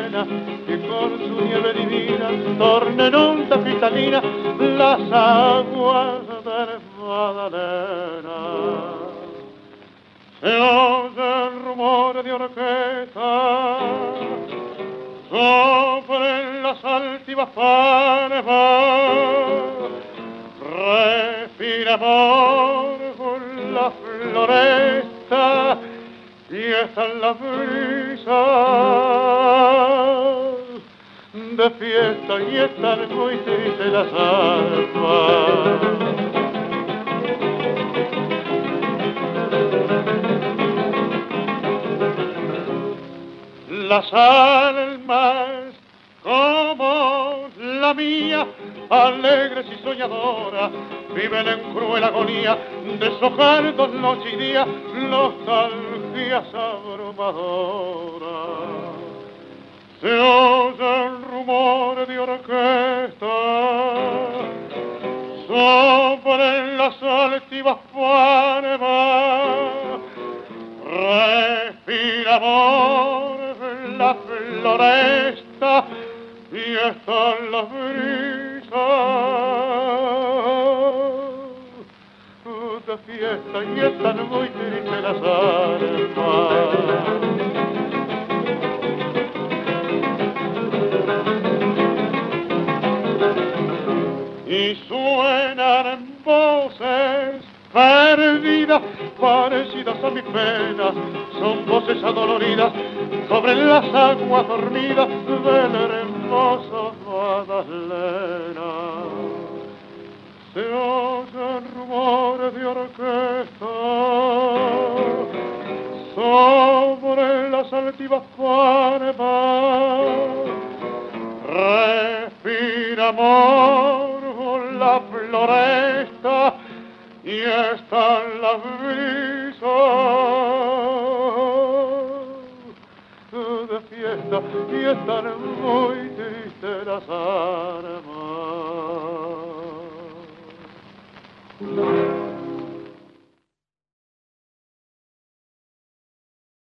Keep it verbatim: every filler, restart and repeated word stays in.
arena y con su nieve divina tornen onda cristalina las aguas del Magdalena. Se oye el rumor de orquesta sobre las altivas palmas, respira amor con la floresta y está en la brisa de fiesta y están muy tristes las almas. Las almas como la mía, alegres y soñadoras, viven en cruel agonía, deshojando noche y día, nostalgias abrumadoras. Se oye el rumor de orquesta sobre las altivas palmas, respira amor la floresta y están las brisas de fiesta y están muy tristes las almas. Y suenan voces perdidas, parecidas a mi pena, son voces adoloridas sobre las aguas dormidas del hermoso Magdalena. Se oyen rumores de orquesta sobre las altivas palmas, respira amor la floresta y están las brisas de fiesta y están muy tristes las almas.